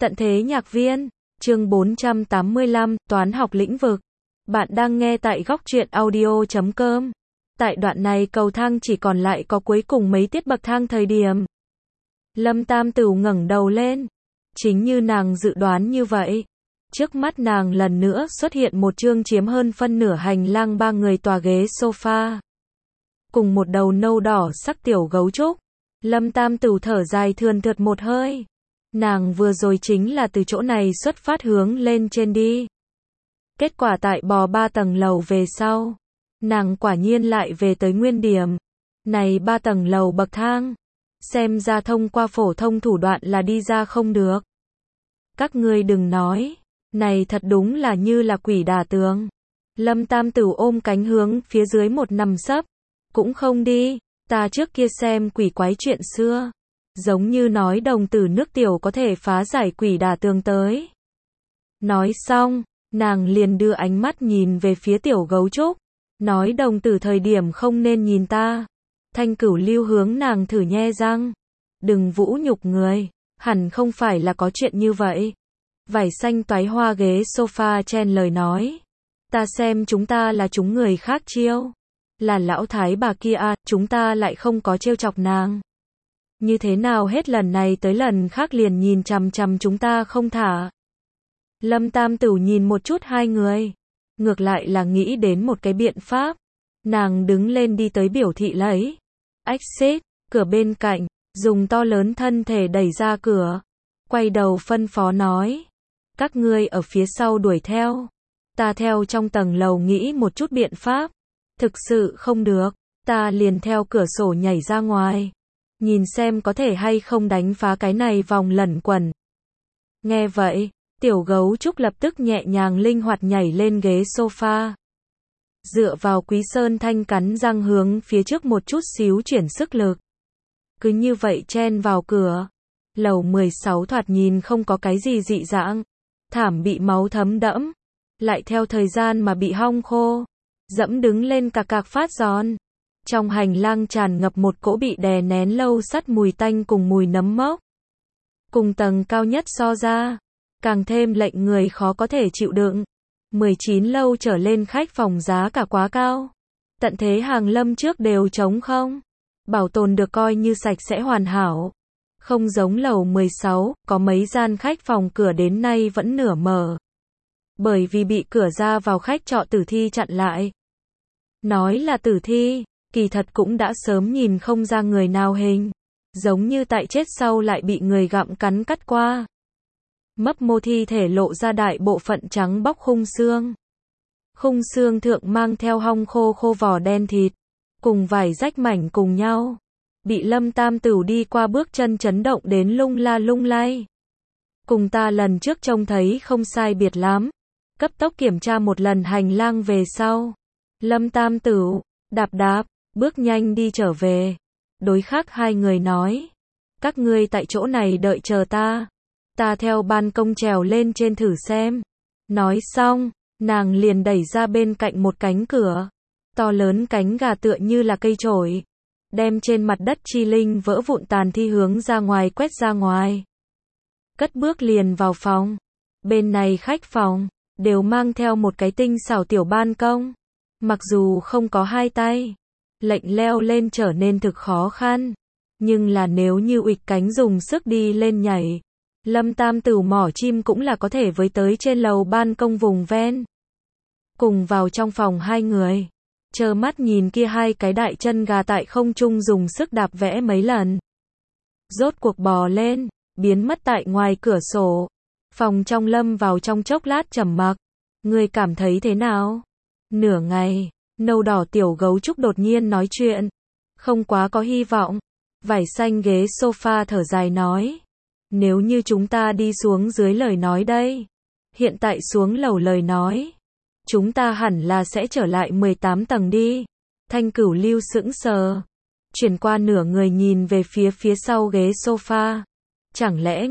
Tận thế nhạc viên, chương 485, toán học lĩnh vực. Bạn đang nghe tại góc truyện audio.com. Tại đoạn này cầu thang chỉ còn lại có cuối cùng mấy tiết bậc thang thời điểm. Lâm Tam Tửu ngẩng đầu lên. Chính như nàng dự đoán như vậy. Trước mắt nàng lần nữa xuất hiện một chương chiếm hơn phân nửa hành lang 3 người tòa ghế sofa. Cùng một đầu nâu đỏ sắc tiểu gấu trúc. Lâm Tam Tửu thở dài thườn thượt một hơi. Nàng vừa rồi chính là từ chỗ này xuất phát hướng lên trên đi. Kết quả tại bò 3 tầng lầu về sau. Nàng quả nhiên lại về tới nguyên điểm. Này 3 tầng lầu bậc thang. Xem ra thông qua phổ thông thủ đoạn là đi ra không được. Các ngươi đừng nói. Này thật đúng là như là quỷ đả tường. Lâm Tam Tửu ôm cánh hướng phía dưới một nằm sấp. Cũng không đi. Ta trước kia xem quỷ quái chuyện xưa. Giống như nói đồng tử nước tiểu có thể phá giải quỷ đả tường tới. Nói xong, nàng liền đưa ánh mắt nhìn về phía tiểu gấu trúc. Nói đồng tử thời điểm không nên nhìn ta. Thanh Cửu Lưu hướng nàng thử nhe răng. Đừng vũ nhục người, hẳn không phải là có chuyện như vậy. Vải xanh toái hoa ghế sofa chen lời nói. Ta xem chúng ta là chúng người khác chiêu. Là lão thái bà kia à, chúng ta lại không có trêu chọc nàng. Như thế nào hết lần này tới lần khác liền nhìn chằm chằm chúng ta không thả. Lâm Tam Tửu nhìn một chút hai người. Ngược lại là nghĩ đến một cái biện pháp. Nàng đứng lên đi tới biểu thị lấy. Exit, cửa bên cạnh, dùng to lớn thân thể đẩy ra cửa. Quay đầu phân phó nói. Các ngươi ở phía sau đuổi theo. Ta theo trong tầng lầu nghĩ một chút biện pháp. Thực sự không được, ta liền theo cửa sổ nhảy ra ngoài. Nhìn xem có thể hay không đánh phá cái này vòng lẩn quẩn. Nghe vậy, tiểu gấu trúc lập tức nhẹ nhàng linh hoạt nhảy lên ghế sofa. Dựa vào Quý Sơn Thanh cắn răng hướng phía trước một chút xíu chuyển sức lực. Cứ như vậy chen vào cửa. Lầu 16 thoạt nhìn không có cái gì dị dạng. Thảm bị máu thấm đẫm. Lại theo thời gian mà bị hong khô. Dẫm đứng lên cạc cạc phát giòn. Trong hành lang tràn ngập một cỗ bị đè nén lâu sắt mùi tanh cùng mùi nấm mốc. Cùng tầng cao nhất so ra, càng thêm lệnh người khó có thể chịu đựng. 19 lâu trở lên khách phòng giá cả quá cao. Tận thế hàng lâm trước đều trống không. Bảo tồn được coi như sạch sẽ hoàn hảo. Không giống lầu 16, có mấy gian khách phòng cửa đến nay vẫn nửa mở. Bởi vì bị cửa ra vào khách trọ tử thi chặn lại. Nói là tử thi, kỳ thật cũng đã sớm nhìn không ra người nào hình. Giống như tại chết sau lại bị người gặm cắn cắt qua. Mấp mô thi thể lộ ra đại bộ phận trắng bóc khung xương. Khung xương thượng mang theo hong khô khô vỏ đen thịt. Cùng vải rách mảnh cùng nhau. Bị Lâm Tam Tửu đi qua bước chân chấn động đến lung la lung lay. Cùng ta lần trước trông thấy không sai biệt lắm. Cấp tốc kiểm tra một lần hành lang về sau. Lâm Tam Tửu, đạp đạp, bước nhanh đi trở về. Đối khác hai người nói. Các ngươi tại chỗ này đợi chờ ta. Ta theo ban công trèo lên trên thử xem. Nói xong, nàng liền đẩy ra bên cạnh một cánh cửa. To lớn cánh gà tựa như là cây chổi. Đem trên mặt đất chi linh vỡ vụn tàn thi hướng ra ngoài quét ra ngoài. Cất bước liền vào phòng. Bên này khách phòng, đều mang theo một cái tinh xảo tiểu ban công. Mặc dù không có hai tay, lệnh leo lên trở nên thực khó khăn. Nhưng là nếu như uịch cánh dùng sức đi lên nhảy, Lâm Tam Tửu mỏ chim cũng là có thể với tới trên lầu ban công vùng ven. Cùng vào trong phòng hai người, trơ mắt nhìn kia hai cái đại chân gà tại không trung dùng sức đạp vẽ mấy lần. Rốt cuộc bò lên, biến mất tại ngoài cửa sổ. Phòng trong lâm vào trong chốc lát trầm mặc. Người cảm thấy thế nào? Nửa ngày, nâu đỏ tiểu gấu trúc đột nhiên nói chuyện. Không quá có hy vọng. Vải xanh ghế sofa thở dài nói. Nếu như chúng ta đi xuống dưới lời nói đây. Hiện tại xuống lầu lời nói. Chúng ta hẳn là sẽ trở lại 18 tầng đi. Thanh Cửu Lưu sững sờ. Chuyển qua nửa người nhìn về phía sau ghế sofa. Chẳng lẽ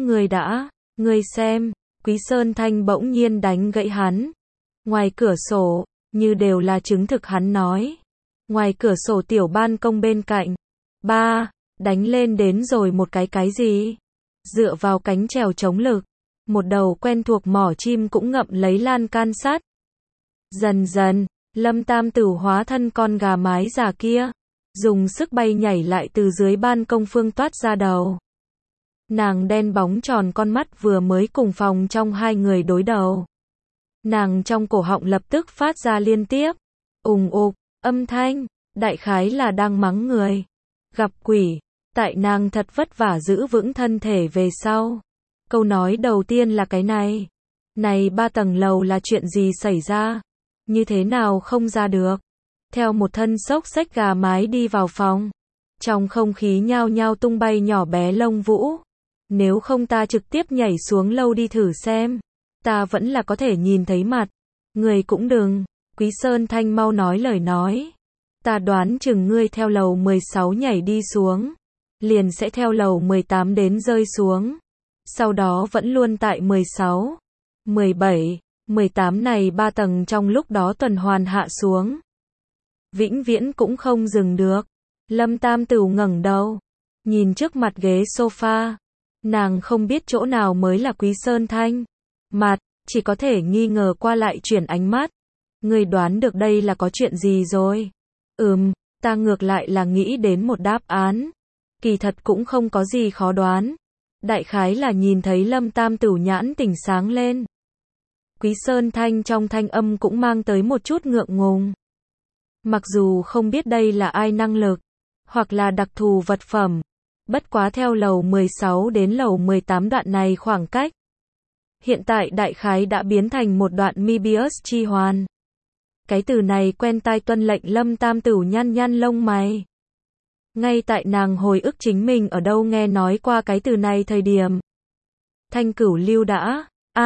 ngươi xem. Quý Sơn Thanh bỗng nhiên đánh gãy hắn. Ngoài cửa sổ. Như đều là chứng thực hắn nói. Ngoài cửa sổ tiểu ban công bên cạnh. Đánh lên đến rồi một cái gì? Dựa vào cánh chèo chống lực. một đầu quen thuộc mỏ chim cũng ngậm lấy lan can sắt. Dần dần, Lâm Tam Tửu hóa thân con gà mái già kia, dùng sức bay nhảy lại từ dưới ban công phương toát ra đầu. Nàng đen bóng tròn con mắt vừa mới cùng phòng trong hai người đối đầu. Nàng trong cổ họng lập tức phát ra liên tiếp, ùng ục, âm thanh, đại khái là đang mắng người. Gặp quỷ, tại nàng thật vất vả giữ vững thân thể về sau. Câu nói đầu tiên là cái này. Này 3 tầng lầu là chuyện gì xảy ra? Như thế nào không ra được? Theo một thân xốc xách gà mái đi vào phòng. Trong không khí nhao nhao tung bay nhỏ bé lông vũ. Nếu không ta trực tiếp nhảy xuống lâu đi thử xem. Ta vẫn là có thể nhìn thấy mặt. Người cũng đừng. Quý Sơn Thanh mau nói lời nói. Ta đoán chừng ngươi theo lầu 16 nhảy đi xuống. Liền sẽ theo lầu 18 đến rơi xuống. Sau đó vẫn luôn tại 16, 17, 18 này 3 tầng trong lúc đó tuần hoàn hạ xuống. Vĩnh viễn cũng không dừng được. Lâm Tam Tửu ngẩng đầu, nhìn trước mặt ghế sofa. Nàng không biết chỗ nào mới là Quý Sơn Thanh. Mặt, chỉ có thể nghi ngờ qua lại chuyển ánh mắt. Ngươi đoán được đây là có chuyện gì rồi? Ta ngược lại là nghĩ đến một đáp án. Kỳ thật cũng không có gì khó đoán. Đại khái là nhìn thấy Lâm Tam Tửu nhãn tỉnh sáng lên. Quý Sơn Thanh trong thanh âm cũng mang tới một chút ngượng ngùng. Mặc dù không biết đây là ai năng lực, hoặc là đặc thù vật phẩm. Bất quá theo lầu 16 đến lầu 18 đoạn này khoảng cách. Hiện tại đại khái đã biến thành một đoạn Möbius chi hoàn. Cái từ này quen tai tuân lệnh Lâm Tam Tửu nhăn nhăn lông mày. Ngay tại nàng hồi ức chính mình ở đâu nghe nói qua cái từ này thời điểm. Thanh Cửu Lưu đã,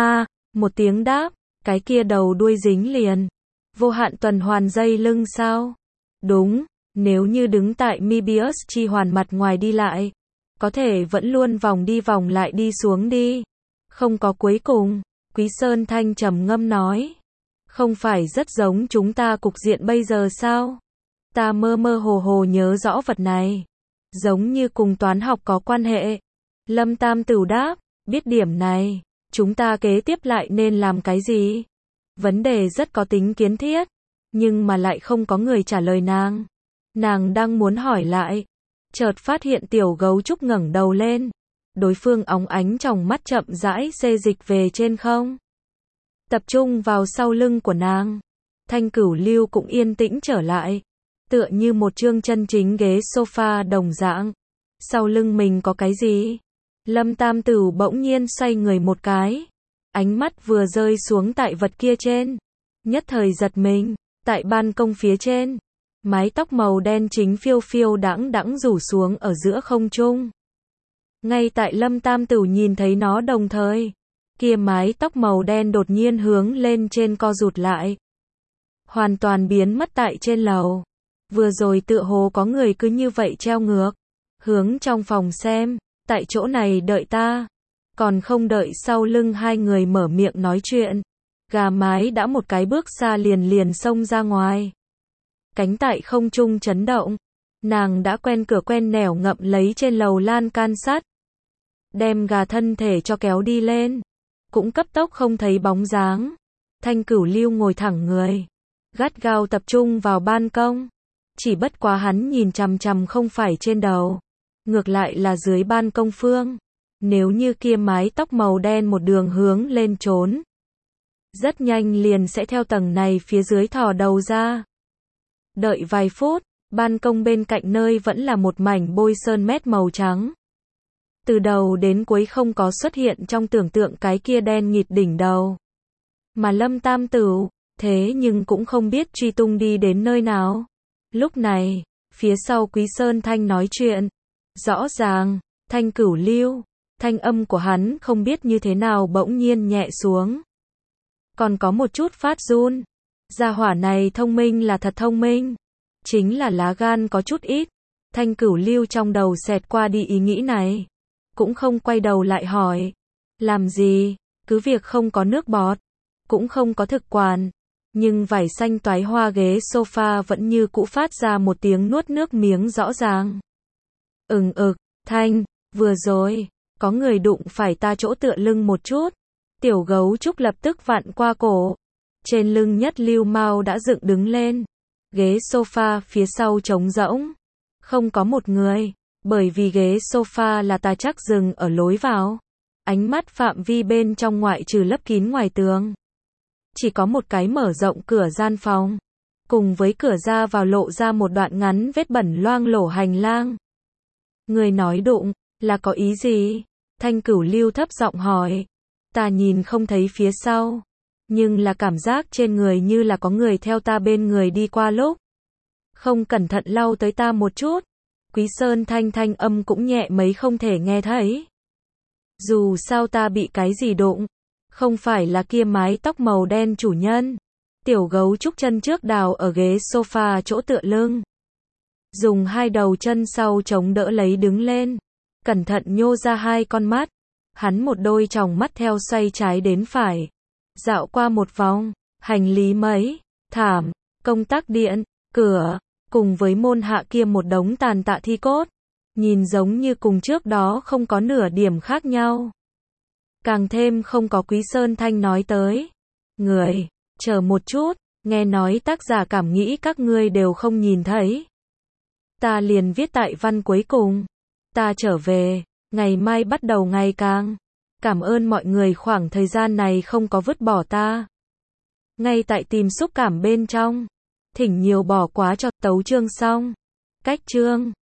một tiếng đáp, cái kia đầu đuôi dính liền. Vô hạn tuần hoàn dây lưng sao? Đúng, nếu như đứng tại Möbius chi hoàn mặt ngoài đi lại, có thể vẫn luôn vòng đi vòng lại đi xuống đi. Không có cuối cùng, Quý Sơn Thanh trầm ngâm nói. Không phải rất giống chúng ta cục diện bây giờ sao? Ta mơ mơ hồ hồ nhớ rõ vật này. Giống như cùng toán học có quan hệ. Lâm Tam Tửu đáp, biết điểm này, chúng ta kế tiếp lại nên làm cái gì? Vấn đề rất có tính kiến thiết, nhưng mà lại không có người trả lời nàng. Nàng đang muốn hỏi lại, chợt phát hiện tiểu gấu trúc ngẩng đầu lên. Đối phương óng ánh trong mắt chậm rãi xê dịch về trên không. Tập trung vào sau lưng của nàng. Thanh Cửu Lưu cũng yên tĩnh trở lại. Tựa như một chương chân chính ghế sofa đồng dạng. Sau lưng mình có cái gì? Lâm Tam Tửu bỗng nhiên xoay người một cái. Ánh mắt vừa rơi xuống tại vật kia trên. Nhất thời giật mình, tại ban công phía trên. Mái tóc màu đen chính phiêu phiêu đãng đãng rủ xuống ở giữa không trung. Ngay tại Lâm Tam Tửu nhìn thấy nó đồng thời. Kia mái tóc màu đen đột nhiên hướng lên trên co rụt lại. Hoàn toàn biến mất tại trên lầu. Vừa rồi tựa hồ có người cứ như vậy treo ngược. Hướng trong phòng xem, tại chỗ này đợi ta. Còn không đợi sau lưng hai người mở miệng nói chuyện. Gà mái đã một cái bước xa liền xông ra ngoài. Cánh tại không trung chấn động. Nàng đã quen cửa quen nẻo ngậm lấy trên lầu lan can sắt. Đem gà thân thể cho kéo đi lên. Cũng cấp tốc không thấy bóng dáng. Thanh Cửu Lưu ngồi thẳng người. Gắt gao tập trung vào ban công. Chỉ bất quá hắn nhìn chằm chằm không phải trên đầu. Ngược lại là dưới ban công phương. Nếu như kia mái tóc màu đen một đường hướng lên trốn. Rất nhanh liền sẽ theo tầng này phía dưới thò đầu ra. Đợi vài phút, ban công bên cạnh nơi vẫn là một mảnh bôi sơn mét màu trắng. Từ đầu đến cuối không có xuất hiện trong tưởng tượng cái kia đen nghịt đỉnh đầu. Mà Lâm Tam Tửu, thế nhưng cũng không biết truy tung đi đến nơi nào. Lúc này, phía sau Quý Sơn Thanh nói chuyện. Rõ ràng, Thanh Cửu Lưu, thanh âm của hắn không biết như thế nào bỗng nhiên nhẹ xuống. Còn có một chút phát run. Gia hỏa này thông minh là thật thông minh. Chính là lá gan có chút ít. Thanh Cửu Lưu trong đầu xẹt qua đi ý nghĩ này. Cũng không quay đầu lại hỏi. Làm gì? Cứ việc không có nước bọt. Cũng không có thực quản. Nhưng vải xanh toái hoa ghế sofa vẫn như cũ phát ra một tiếng nuốt nước miếng rõ ràng. Thanh, vừa rồi, có người đụng phải ta chỗ tựa lưng một chút. Tiểu gấu trúc lập tức vặn qua cổ. Trên lưng Nhất Lưu Mao đã dựng đứng lên. Ghế sofa phía sau trống rỗng. Không có một người. Bởi vì ghế sofa là tà chắc dừng ở lối vào. Ánh mắt phạm vi bên trong ngoại trừ lấp kín ngoài tường. Chỉ có một cái mở rộng cửa gian phòng. Cùng với cửa ra vào lộ ra một đoạn ngắn vết bẩn loang lổ hành lang. Người nói đụng, là có ý gì? Thanh Cửu Lưu thấp giọng hỏi. Ta nhìn không thấy phía sau. Nhưng là cảm giác trên người như là có người theo ta bên người đi qua lúc. Không cẩn thận lau tới ta một chút. Quý Sơn thanh âm cũng nhẹ mấy không thể nghe thấy. Dù sao ta bị cái gì đụng. Không phải là kia mái tóc màu đen chủ nhân. Tiểu gấu trúc chân trước đào ở ghế sofa chỗ tựa lưng. Dùng hai đầu chân sau chống đỡ lấy đứng lên. Cẩn thận nhô ra hai con mắt. Hắn một đôi tròng mắt theo xoay trái đến phải. Dạo qua một vòng. Hành lý mấy. Thảm. Công tắc điện. Cửa. Cùng với môn hạ kia một đống tàn tạ thi cốt. Nhìn giống như cùng trước đó không có nửa điểm khác nhau. Càng thêm không có Quý Sơn Thanh nói tới. Người. Chờ một chút. Nghe nói tác giả cảm nghĩ các ngươi đều không nhìn thấy. Ta liền viết tại văn cuối cùng. Ta trở về. Ngày mai bắt đầu ngày càng. Cảm ơn mọi người khoảng thời gian này không có vứt bỏ ta. Ngay tại tìm xúc cảm bên trong. Thỉnh nhiều bỏ quá cho tấu chương xong. Cách chương.